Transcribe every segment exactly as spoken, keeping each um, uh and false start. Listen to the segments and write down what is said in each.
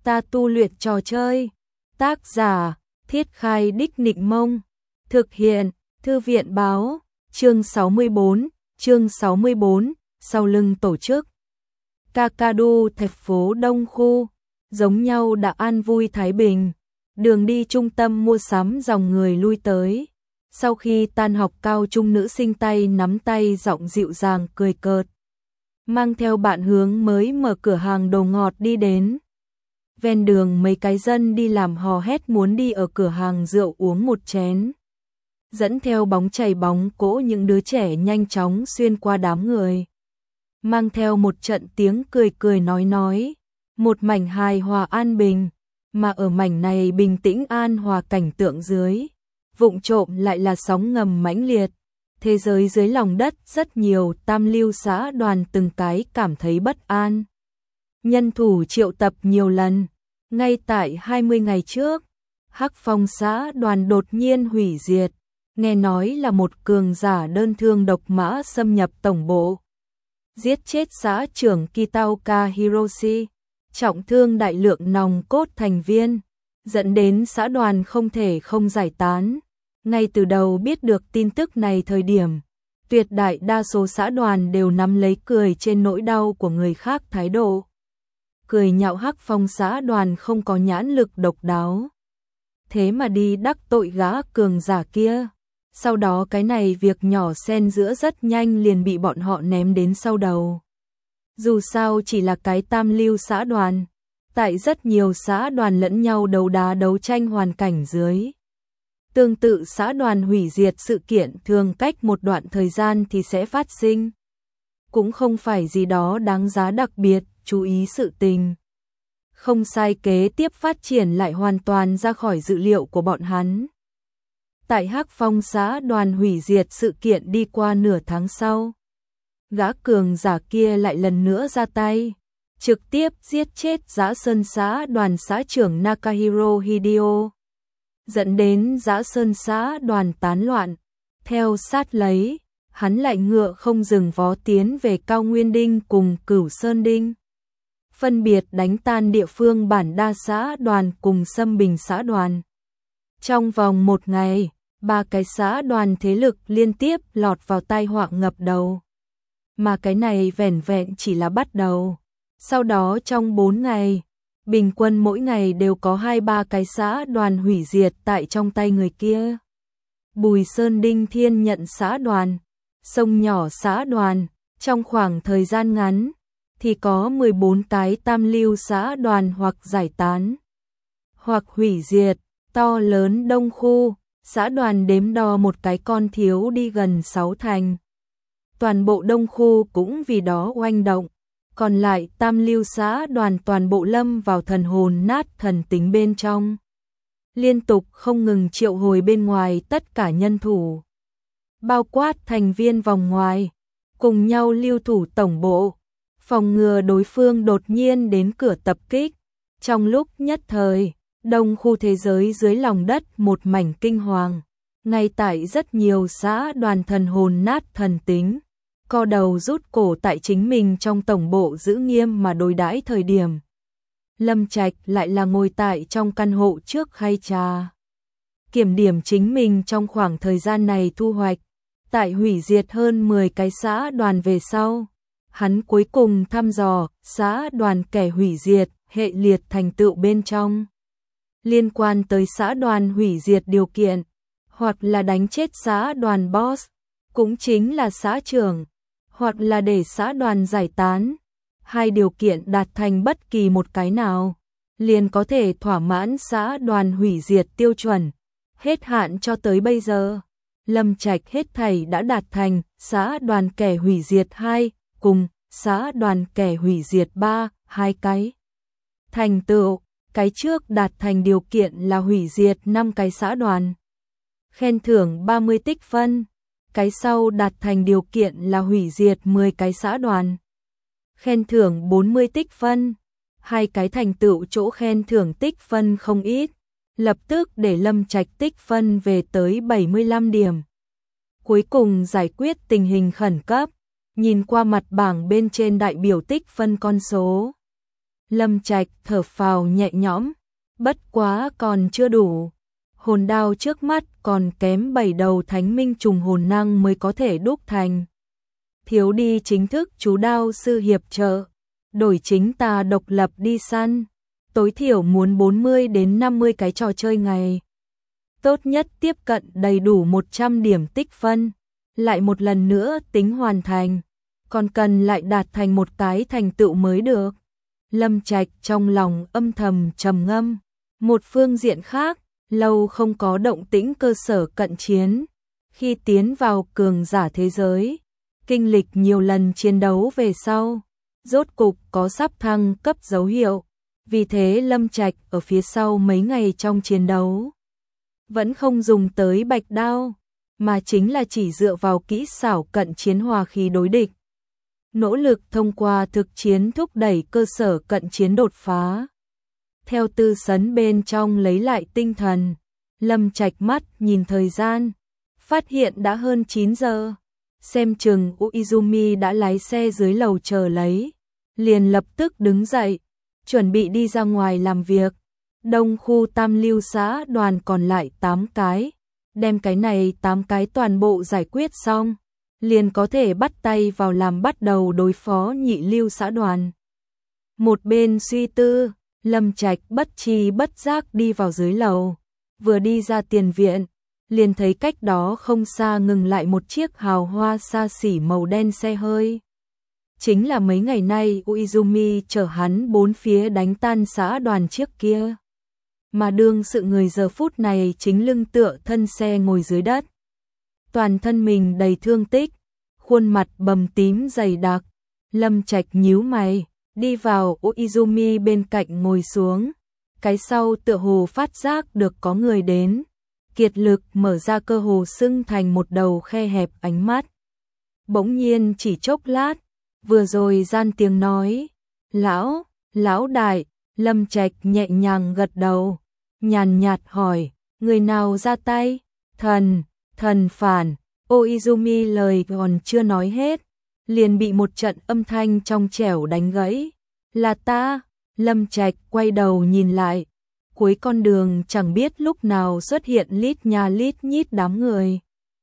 ta tu luyện trò chơi. Tác giả, Thiết Khai Đích Nịnh Mông. Thực hiện, Thư viện Báo. Chương sáu mươi bốn, chương sáu mươi bốn, sau lưng tổ chức. Kakadu, thành phố Đông Khu, giống nhau đã an vui thái bình. Đường đi trung tâm mua sắm dòng người lui tới. Sau khi tan học cao trung nữ sinh tay nắm tay giọng dịu dàng cười cợt. Mang theo bạn hướng mới mở cửa hàng đồ ngọt đi đến. Ven đường mấy cái dân đi làm hò hét muốn đi ở cửa hàng rượu uống một chén. Dẫn theo bóng chày bóng cỗ những đứa trẻ nhanh chóng xuyên qua đám người. Mang theo một trận tiếng cười cười nói nói. Một mảnh hài hòa an bình. Mà ở mảnh này bình tĩnh an hòa cảnh tượng dưới. Vụng trộm lại là sóng ngầm mãnh liệt. Thế giới dưới lòng đất rất nhiều tam lưu xã đoàn từng cái cảm thấy bất an. Nhân thủ triệu tập nhiều lần. Ngay tại hai mươi ngày trước, Hắc Phong xã đoàn đột nhiên hủy diệt. Nghe nói là một cường giả đơn thương độc mã xâm nhập tổng bộ. Giết chết xã trưởng Kitaoka Hiroshi. Trọng thương đại lượng nòng cốt thành viên. Dẫn đến xã đoàn không thể không giải tán. Ngay từ đầu biết được tin tức này thời điểm, tuyệt đại đa số xã đoàn đều nắm lấy cười trên nỗi đau của người khác thái độ. Cười nhạo Hắc Phong xã đoàn không có nhãn lực độc đáo. Thế mà đi đắc tội gã cường giả kia. Sau đó cái này việc nhỏ xen giữa rất nhanh liền bị bọn họ ném đến sau đầu. Dù sao chỉ là cái tam lưu xã đoàn. Tại rất nhiều xã đoàn lẫn nhau đấu đá đấu tranh hoàn cảnh dưới. Tương tự xã đoàn hủy diệt sự kiện thường cách một đoạn thời gian thì sẽ phát sinh. Cũng không phải gì đó đáng giá đặc biệt, chú ý sự tình. Không sai, kế tiếp phát triển lại hoàn toàn ra khỏi dự liệu của bọn hắn. Tại Hắc Phong xã đoàn hủy diệt sự kiện đi qua nửa tháng sau. Gã cường giả kia lại lần nữa ra tay. Trực tiếp giết chết Dã Sơn xã đoàn xã trưởng Nakahiro Hideo. Dẫn đến Dã Sơn xã đoàn tán loạn. Theo sát lấy, hắn lại ngựa không dừng vó tiến về Cao Nguyên Đinh cùng Cửu Sơn Đinh. Phân biệt đánh tan địa phương bản đa xã đoàn cùng Sâm Bình xã đoàn. Trong vòng một ngày, ba cái xã đoàn thế lực liên tiếp lọt vào tai họa ngập đầu. Mà cái này vẻn vẹn chỉ là bắt đầu. Sau đó trong bốn ngày, bình quân mỗi ngày đều có hai ba cái xã đoàn hủy diệt tại trong tay người kia. Bùi Sơn Đinh Thiên nhận xã đoàn, Sông Nhỏ xã đoàn, trong khoảng thời gian ngắn, thì có mười bốn cái tam lưu xã đoàn hoặc giải tán, hoặc hủy diệt. To lớn Đông Khu, xã đoàn đếm đo một cái con thiếu đi gần sáu thành. Toàn bộ Đông Khu cũng vì đó oanh động. Còn lại tam lưu xã đoàn toàn bộ lâm vào thần hồn nát thần tính bên trong. Liên tục không ngừng triệu hồi bên ngoài tất cả nhân thủ. Bao quát thành viên vòng ngoài. Cùng nhau lưu thủ tổng bộ. Phòng ngừa đối phương đột nhiên đến cửa tập kích. Trong lúc nhất thời, Đông Khu thế giới dưới lòng đất một mảnh kinh hoàng. Ngay tại rất nhiều xã đoàn thần hồn nát thần tính. Co đầu rút cổ tại chính mình trong tổng bộ giữ nghiêm mà đối đãi thời điểm. Lâm Trạch lại là ngồi tại trong căn hộ trước khay trà. Kiểm điểm chính mình trong khoảng thời gian này thu hoạch. Tại hủy diệt hơn mười cái xã đoàn về sau. Hắn cuối cùng thăm dò xã đoàn kẻ hủy diệt, hệ liệt thành tựu bên trong. Liên quan tới xã đoàn hủy diệt điều kiện. Hoặc là đánh chết xã đoàn boss. Cũng chính là xã trưởng. Hoặc là để xã đoàn giải tán. Hai điều kiện đạt thành bất kỳ một cái nào, liền có thể thỏa mãn xã đoàn hủy diệt tiêu chuẩn. Hết hạn cho tới bây giờ, Lâm Trạch hết thảy đã đạt thành xã đoàn kẻ hủy diệt hai cùng xã đoàn kẻ hủy diệt ba, hai cái. Thành tựu, cái trước đạt thành điều kiện là hủy diệt năm cái xã đoàn. Khen thưởng ba mươi tích phân. Cái sau đạt thành điều kiện là hủy diệt mười cái xã đoàn. Khen thưởng bốn mươi tích phân. Hai cái thành tựu chỗ khen thưởng tích phân không ít. Lập tức để Lâm Trạch tích phân về tới bảy mươi lăm điểm. Cuối cùng giải quyết tình hình khẩn cấp. Nhìn qua mặt bảng bên trên đại biểu tích phân con số. Lâm Trạch thở phào nhẹ nhõm, bất quá còn chưa đủ. Hồn đao trước mắt còn kém bảy đầu thánh minh trùng hồn năng mới có thể đúc thành. Thiếu đi chính thức chú đao sư hiệp trợ, đổi chính ta độc lập đi săn, tối thiểu muốn bốn mươi đến năm mươi cái trò chơi ngày. Tốt nhất tiếp cận đầy đủ một trăm điểm tích phân, lại một lần nữa tính hoàn thành, còn cần lại đạt thành một cái thành tựu mới được. Lâm Trạch trong lòng âm thầm trầm ngâm. Một phương diện khác, lâu không có động tĩnh cơ sở cận chiến, khi tiến vào cường giả thế giới, kinh lịch nhiều lần chiến đấu về sau, rốt cục có sắp thăng cấp dấu hiệu. Vì thế Lâm Trạch ở phía sau mấy ngày trong chiến đấu vẫn không dùng tới bạch đao, mà chính là chỉ dựa vào kỹ xảo cận chiến hòa khí đối địch. Nỗ lực thông qua thực chiến thúc đẩy cơ sở cận chiến đột phá. Theo tư sấn bên trong lấy lại tinh thần, Lâm Trạch mắt nhìn thời gian, phát hiện đã hơn chín giờ. Xem chừng Uizumi đã lái xe dưới lầu chờ lấy, liền lập tức đứng dậy, chuẩn bị đi ra ngoài làm việc. Đông khu tam lưu xã đoàn còn lại tám cái, đem cái này tám cái toàn bộ giải quyết xong, liền có thể bắt tay vào làm bắt đầu đối phó nhị lưu xã đoàn. Một bên suy tư, Lâm Trạch bất tri bất giác đi vào dưới lầu, vừa đi ra tiền viện, liền thấy cách đó không xa ngừng lại một chiếc hào hoa xa xỉ màu đen xe hơi. Chính là mấy ngày nay Uizumi chở hắn bốn phía đánh tan xã đoàn trước kia. Mà đương sự người giờ phút này chính lưng tựa thân xe ngồi dưới đất. Toàn thân mình đầy thương tích, khuôn mặt bầm tím dày đặc. Lâm Trạch nhíu mày, đi vào Uizumi bên cạnh ngồi xuống. Cái sau tựa hồ phát giác được có người đến, kiệt lực mở ra cơ hồ sưng thành một đầu khe hẹp ánh mắt. Bỗng nhiên chỉ chốc lát, vừa rồi gian tiếng nói, lão, lão đại. Lâm Trạch nhẹ nhàng gật đầu, nhàn nhạt hỏi, người nào ra tay? Thần, thần phản. Uizumi lời còn chưa nói hết, liền bị một trận âm thanh trong trẻo đánh gãy. Là ta. Lâm Trạch quay đầu nhìn lại, cuối con đường chẳng biết lúc nào xuất hiện lít nha lít nhít đám người.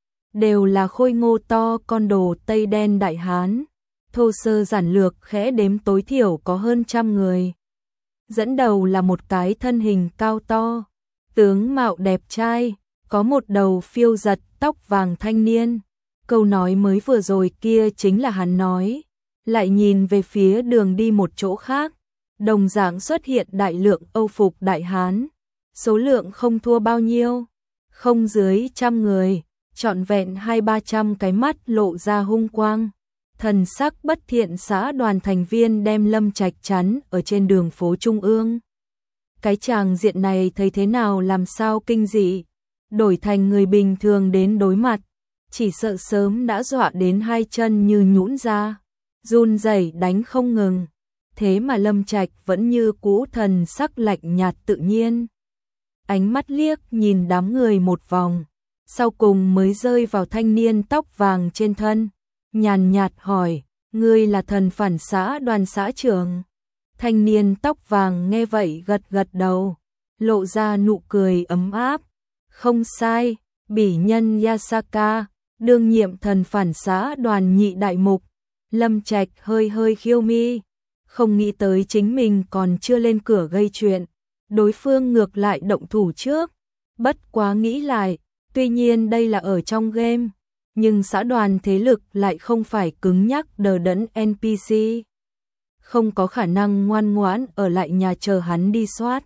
Đều là khôi ngô to con đồ Tây đen đại hán, thô sơ giản lược khẽ đếm tối thiểu có hơn trăm người. Dẫn đầu là một cái thân hình cao to, tướng mạo đẹp trai, có một đầu phiêu giật tóc vàng thanh niên. Câu nói mới vừa rồi kia chính là hắn nói. Lại nhìn về phía đường đi một chỗ khác, đồng dạng xuất hiện đại lượng Âu phục đại hán, số lượng không thua bao nhiêu, không dưới trăm người, trọn vẹn hai ba trăm cái mắt lộ ra hung quang. Thần sắc bất thiện xã đoàn thành viên đem Lâm Trạch chắn ở trên đường phố Trung ương. Cái tràng diện này thấy thế nào làm sao kinh dị, đổi thành người bình thường đến đối mặt, chỉ sợ sớm đã dọa đến hai chân như nhũn ra, run rẩy đánh không ngừng. Thế mà Lâm Trạch vẫn như cũ thần sắc lạnh nhạt tự nhiên. Ánh mắt liếc nhìn đám người một vòng, sau cùng mới rơi vào thanh niên tóc vàng trên thân, nhàn nhạt hỏi, ngươi là thần phản xã đoàn xã trưởng? Thanh niên tóc vàng nghe vậy gật gật đầu, lộ ra nụ cười ấm áp. Không sai, bỉ nhân Yasaka, đương nhiệm thần phản xã đoàn nhị đại mục. Lâm Trạch hơi hơi khiêu mi, không nghĩ tới chính mình còn chưa lên cửa gây chuyện, đối phương ngược lại động thủ trước. Bất quá nghĩ lại, tuy nhiên đây là ở trong game, nhưng xã đoàn thế lực lại không phải cứng nhắc đờ đẫn en pê xê. Không có khả năng ngoan ngoãn ở lại nhà chờ hắn đi soát.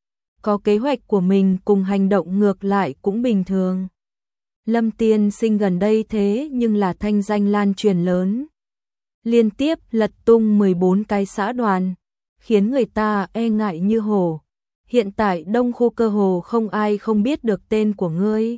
Có kế hoạch của mình cùng hành động ngược lại cũng bình thường. Lâm tiên sinh gần đây thế nhưng là thanh danh lan truyền lớn. Liên tiếp lật tung mười bốn cái xã đoàn, khiến người ta e ngại như hổ. Hiện tại đông khu cơ hồ không ai không biết được tên của ngươi.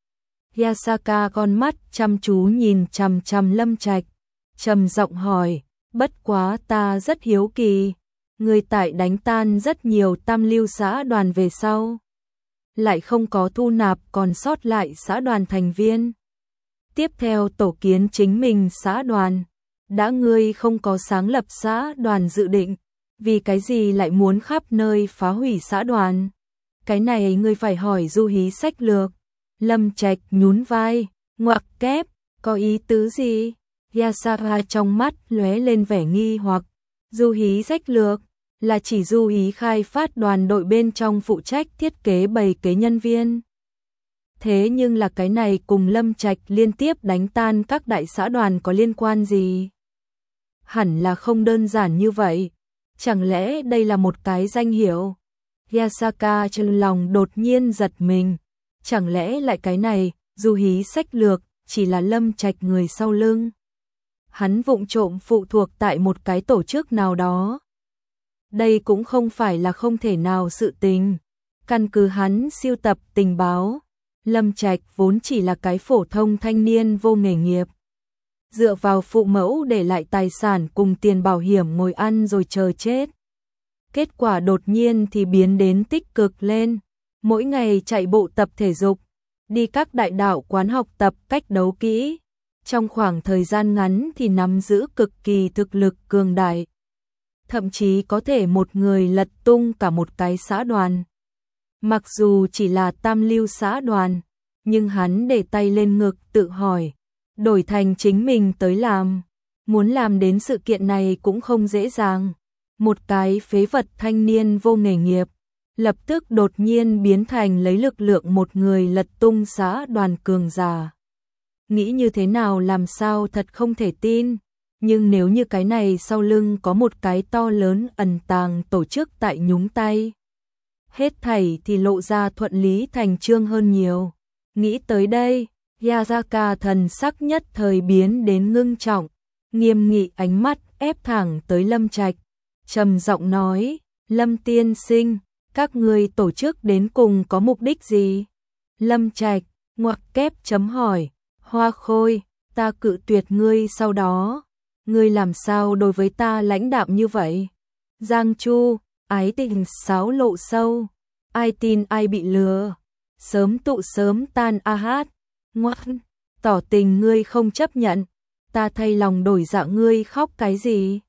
Yasaka con mắt chăm chú nhìn chằm chằm Lâm Trạch, trầm giọng hỏi, bất quá ta rất hiếu kỳ, người tại đánh tan rất nhiều tam lưu xã đoàn về sau, lại không có thu nạp còn sót lại xã đoàn thành viên. Tiếp theo tổ kiến chính mình xã đoàn, đã ngươi không có sáng lập xã đoàn dự định, Vì cái gì lại muốn khắp nơi phá hủy xã đoàn? Cái này ngươi phải hỏi Du Hí sách lược. Lâm Trạch nhún vai, ngoặc kép, có ý tứ gì? Yasara trong mắt lóe lên vẻ nghi hoặc. Du Hí sách lược là chỉ Du Hí khai phát đoàn đội bên trong phụ trách thiết kế bày kế nhân viên. Thế nhưng là cái này cùng Lâm Trạch liên tiếp đánh tan các đại xã đoàn có liên quan gì? Hẳn là không đơn giản như vậy. Chẳng lẽ đây là một cái danh hiệu? Yasaka trong lòng đột nhiên giật mình. Chẳng lẽ lại cái này, Du Hí sách lược, chỉ là Lâm Trạch người sau lưng? Hắn vụng trộm phụ thuộc tại một cái tổ chức nào đó. Đây cũng không phải là không thể nào sự tình. Căn cứ hắn siêu tập tình báo, Lâm Trạch vốn chỉ là cái phổ thông thanh niên vô nghề nghiệp. Dựa vào phụ mẫu để lại tài sản cùng tiền bảo hiểm ngồi ăn rồi chờ chết. Kết quả đột nhiên thì biến đến tích cực lên. Mỗi ngày chạy bộ tập thể dục, đi các đại đạo quán học tập cách đấu kỹ. Trong khoảng thời gian ngắn thì nắm giữ cực kỳ thực lực cường đại. Thậm chí có thể một người lật tung cả một cái xã đoàn. Mặc dù chỉ là tam lưu xã đoàn, nhưng hắn để tay lên ngực tự hỏi, đổi thành chính mình tới làm, muốn làm đến sự kiện này cũng không dễ dàng. Một cái phế vật thanh niên vô nghề nghiệp, lập tức đột nhiên biến thành lấy lực lượng một người lật tung xã đoàn cường giả. Nghĩ như thế nào làm sao thật không thể tin, nhưng nếu như cái này sau lưng có một cái to lớn ẩn tàng tổ chức tại nhúng tay, hết thảy thì lộ ra thuận lý thành chương hơn nhiều. Nghĩ tới đây, Yasaka thần sắc nhất thời biến đến ngưng trọng, nghiêm nghị ánh mắt ép thẳng tới Lâm Trạch, trầm giọng nói, Lâm tiên sinh, các ngươi tổ chức đến cùng có mục đích gì? Lâm Trạch, ngoặc kép chấm hỏi, Hoa Khôi, ta cự tuyệt ngươi sau đó, ngươi làm sao đối với ta lãnh đạm như vậy? Giang Chu, ái tình sáo lộ sâu, ai tin ai bị lừa, sớm tụ sớm tan a hát, ngoan, tỏ tình ngươi không chấp nhận, ta thay lòng đổi dạ ngươi khóc cái gì?